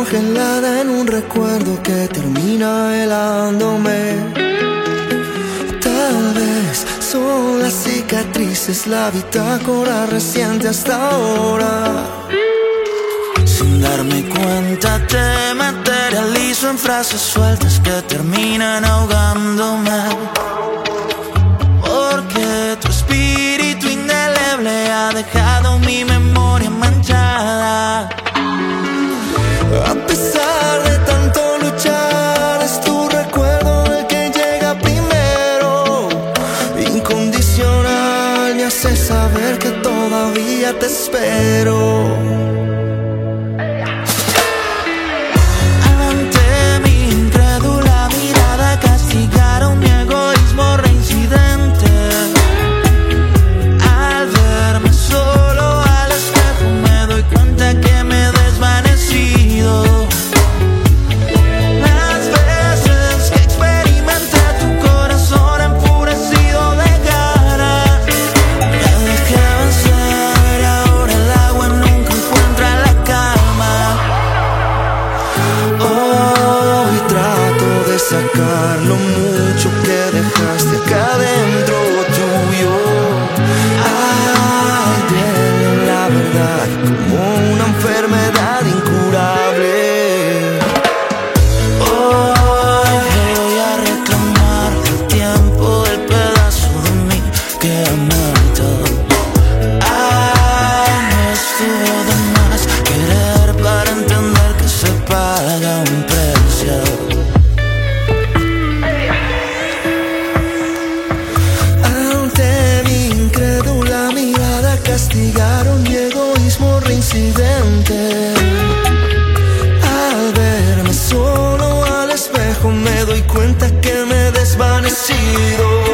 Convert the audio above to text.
congelada en un recuerdo que termina helándome. Tal vez son las cicatrices, la bitácora reciente hasta ahora. Sin darme cuenta te materializo en frases sueltas que terminan ahogándome. Porque tu espíritu indeleble ha dejado mi memoria manchada. A pesar de tanto luchar, es tu recuerdo el que llega primero. Incondicional, me hace saber que todavía te espero. Ante mi incrédula mirada castigaron mi egoísmo reincidente. Al verme solo al espejo me doy cuenta que me he desvanecido. Las veces que experimenté tu corazón enfurecido de ganas, me dejé vencer y ahora el agua nunca encuentra la calma. Hoy trato de sacar lo mucho que dejaste acá dentro tuyo. Ay, tiene la verdad como una enfermedad incurable. Hoy voy a reclamar el tiempo del pedazo de mí que ha muerto. Ay, no estuvo de más querer para entender que se paga un precio. Ante mi incrédula mirada castigaron mi egoísmo reincidente. Al verme solo al espejo me doy cuenta que me he desvanecido.